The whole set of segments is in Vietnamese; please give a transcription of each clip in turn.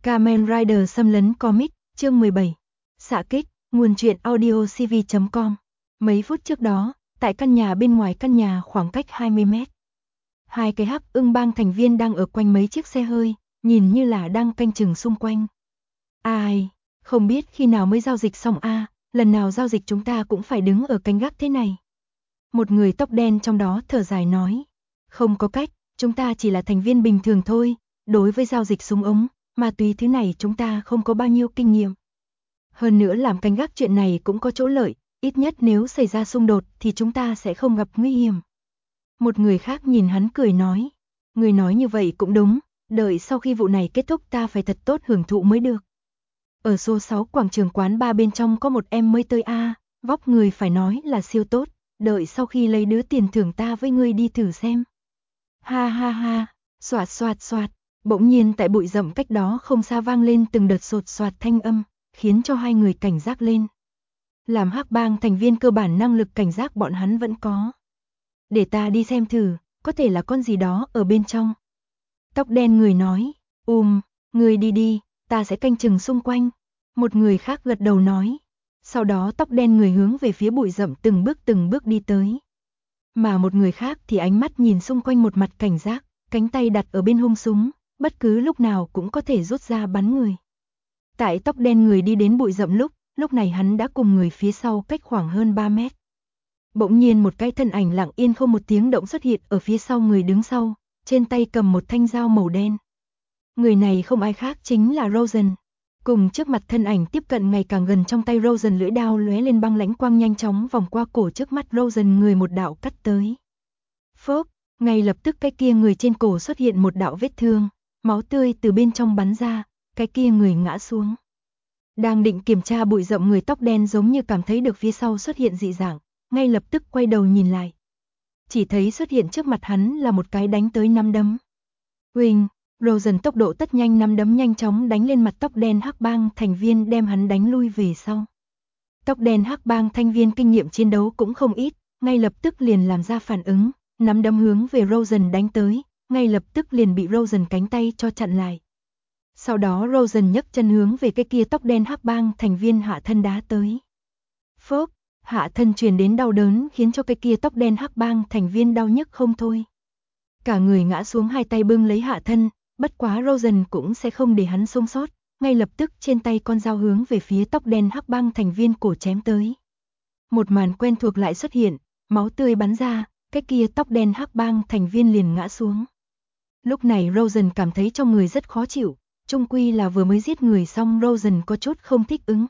Kamen Rider xâm lấn comic, chương 17. Xạ kích, nguồn truyện audio cv.com. Mấy phút trước đó, tại căn nhà bên ngoài căn nhà khoảng cách 20 mét. Hai cái Hắc Ưng Bang thành viên đang ở quanh mấy chiếc xe hơi, nhìn như là đang canh chừng xung quanh. Ai, không biết khi nào mới giao dịch xong a, lần nào giao dịch chúng ta cũng phải đứng ở canh gác thế này. Một người tóc đen trong đó thở dài nói, không có cách, chúng ta chỉ là thành viên bình thường thôi, đối với giao dịch súng ống, ma túy thứ này chúng ta không có bao nhiêu kinh nghiệm. Hơn nữa làm canh gác chuyện này cũng có chỗ lợi, ít nhất nếu xảy ra xung đột thì chúng ta sẽ không gặp nguy hiểm. Một người khác nhìn hắn cười nói, người nói như vậy cũng đúng, đợi sau khi vụ này kết thúc ta phải thật tốt hưởng thụ mới được. Ở số 6 quảng trường quán bar bên trong có một em mới tới a, vóc người phải nói là siêu tốt, đợi sau khi lấy đứa tiền thưởng ta với ngươi đi thử xem. Ha ha ha, xoạt xoạt xoạt, bỗng nhiên tại bụi rậm cách đó không xa vang lên từng đợt sột soạt thanh âm, khiến cho hai người cảnh giác lên. Làm Hắc Bang thành viên cơ bản năng lực cảnh giác bọn hắn vẫn có. Để ta đi xem thử, có thể là con gì đó ở bên trong. Tóc đen người nói, người đi đi, ta sẽ canh chừng xung quanh. Một người khác gật đầu nói. Sau đó tóc đen người hướng về phía bụi rậm từng bước đi tới. Mà một người khác thì ánh mắt nhìn xung quanh một mặt cảnh giác, cánh tay đặt ở bên hông súng, bất cứ lúc nào cũng có thể rút ra bắn người. Tại tóc đen người đi đến bụi rậm lúc này hắn đã cùng người phía sau cách khoảng hơn 3 mét. Bỗng nhiên một cái thân ảnh lặng yên không một tiếng động xuất hiện ở phía sau người đứng sau, trên tay cầm một thanh dao màu đen. Người này không ai khác chính là Rosen. Cùng trước mặt thân ảnh tiếp cận ngày càng gần trong tay Rosen, lưỡi đao lóe lên băng lãnh quang nhanh chóng vòng qua cổ trước mắt Rosen, người một đạo cắt tới. Phốc, ngay lập tức cái kia người trên cổ xuất hiện một đạo vết thương, máu tươi từ bên trong bắn ra, cái kia người ngã xuống. Đang định kiểm tra bụi rậm, người tóc đen giống như cảm thấy được phía sau xuất hiện dị dạng, ngay lập tức quay đầu nhìn lại. Chỉ thấy xuất hiện trước mặt hắn là một cái đánh tới nắm đấm. Huỳnh, Rosen tốc độ tất nhanh, nắm đấm nhanh chóng đánh lên mặt tóc đen Hắc Bang thành viên, đem hắn đánh lui về sau. Tóc đen Hắc Bang thành viên kinh nghiệm chiến đấu cũng không ít, ngay lập tức liền làm ra phản ứng, nắm đấm hướng về Rosen đánh tới, ngay lập tức liền bị Rosen cánh tay cho chặn lại. Sau đó Rosen nhấc chân hướng về cái kia tóc đen Hắc Bang thành viên hạ thân đá tới. Phốc, hạ thân truyền đến đau đớn khiến cho cái kia tóc đen Hắc Bang thành viên đau nhức không thôi. Cả người ngã xuống, hai tay bưng lấy hạ thân, bất quá Rosen cũng sẽ không để hắn sống sót, ngay lập tức trên tay con dao hướng về phía tóc đen Hắc Bang thành viên cổ chém tới. Một màn quen thuộc lại xuất hiện, máu tươi bắn ra, cái kia tóc đen Hắc Bang thành viên liền ngã xuống. Lúc này Rosen cảm thấy trong người rất khó chịu, chung quy là vừa mới giết người xong, Rosen có chút không thích ứng.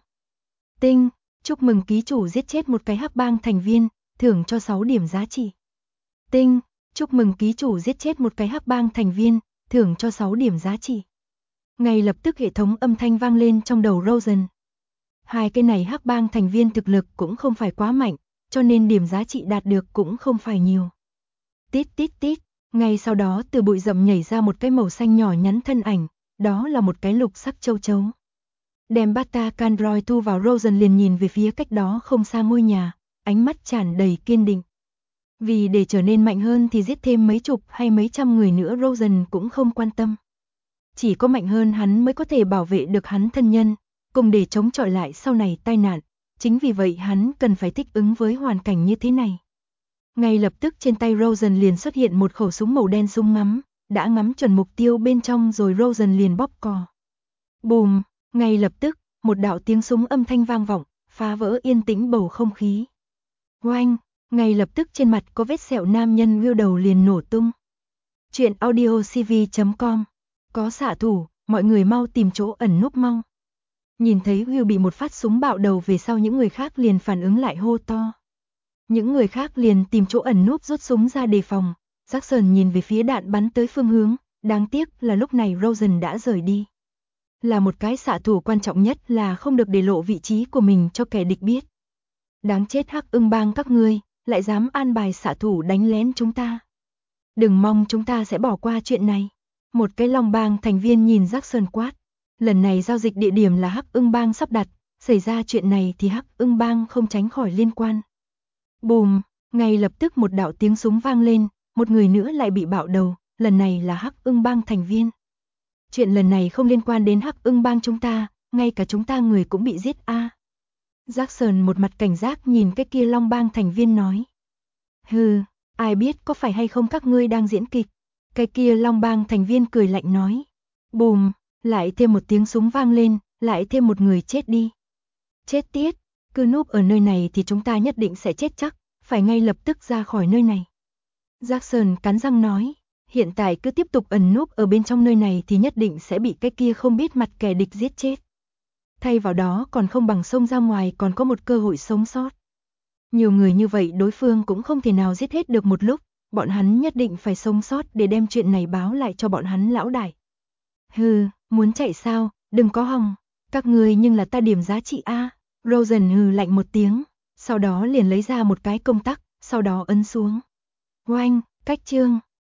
Tinh, chúc mừng ký chủ giết chết một cái Hắc Bang thành viên, thưởng cho 6 điểm giá trị. Tinh, chúc mừng ký chủ giết chết một cái Hắc Bang thành viên, thưởng cho 6 điểm giá trị. Ngay lập tức hệ thống âm thanh vang lên trong đầu Rosen. Hai cái này Hắc Bang thành viên thực lực cũng không phải quá mạnh, cho nên điểm giá trị đạt được cũng không phải nhiều. Tít tít tít, ngay sau đó từ bụi rậm nhảy ra một cái màu xanh nhỏ nhắn thân ảnh, đó là một cái lục sắc châu chấu. Đem Bata Candroid thu vào, Rosen liền nhìn về phía cách đó không xa ngôi nhà, ánh mắt tràn đầy kiên định. Vì để trở nên mạnh hơn thì giết thêm mấy chục hay mấy trăm người nữa Rosen cũng không quan tâm. Chỉ có mạnh hơn hắn mới có thể bảo vệ được hắn thân nhân, cùng để chống chọi lại sau này tai nạn, chính vì vậy hắn cần phải thích ứng với hoàn cảnh như thế này. Ngay lập tức trên tay Rosen liền xuất hiện một khẩu súng màu đen, súng ngắm, đã ngắm chuẩn mục tiêu bên trong rồi Rosen liền bóp cò. Bùm, ngay lập tức, một đạo tiếng súng âm thanh vang vọng, phá vỡ yên tĩnh bầu không khí. Oanh, ngay lập tức trên mặt có vết sẹo nam nhân Will đầu liền nổ tung. Chuyện audio cv.com. Có xạ thủ, mọi người mau tìm chỗ ẩn núp mau. Nhìn thấy Will bị một phát súng bạo đầu về sau, những người khác liền phản ứng lại hô to. Những người khác liền tìm chỗ ẩn núp rút súng ra đề phòng. Jackson nhìn về phía đạn bắn tới phương hướng, đáng tiếc là lúc này Rosen đã rời đi. Là một cái xạ thủ, quan trọng nhất là không được để lộ vị trí của mình cho kẻ địch biết. Đáng chết Hắc Ưng Bang các ngươi, lại dám an bài xạ thủ đánh lén chúng ta. Đừng mong chúng ta sẽ bỏ qua chuyện này. Một cái Long Bang thành viên nhìn Jackson quát. Lần này giao dịch địa điểm là Hắc Ưng Bang sắp đặt, xảy ra chuyện này thì Hắc Ưng Bang không tránh khỏi liên quan. Bùm, ngay lập tức một đạo tiếng súng vang lên, một người nữa lại bị bạo đầu, lần này là Hắc Ưng Bang thành viên. Chuyện lần này không liên quan đến Hắc Ưng bang chúng ta, ngay cả chúng ta người cũng bị giết a. Jackson một mặt cảnh giác nhìn cái kia Long bang thành viên nói. Hừ, ai biết có phải hay không các ngươi đang diễn kịch. Cái kia Long bang thành viên cười lạnh nói. Bùm, lại thêm một tiếng súng vang lên, lại thêm một người chết đi. Chết tiết, cứ núp ở nơi này thì chúng ta nhất định sẽ chết chắc, phải ngay lập tức ra khỏi nơi này. Jackson cắn răng nói, hiện tại cứ tiếp tục ẩn núp ở bên trong nơi này thì nhất định sẽ bị cái kia không biết mặt kẻ địch giết chết. Thay vào đó còn không bằng xông ra ngoài còn có một cơ hội sống sót. Nhiều người như vậy đối phương cũng không thể nào giết hết được một lúc, bọn hắn nhất định phải sống sót để đem chuyện này báo lại cho bọn hắn lão đại. Hừ, muốn chạy sao, đừng có hòng, các ngươi nhưng là ta điểm giá trị a. Rosen hừ lạnh một tiếng, sau đó liền lấy ra một cái công tắc, sau đó ấn xuống. Oanh, cách chương.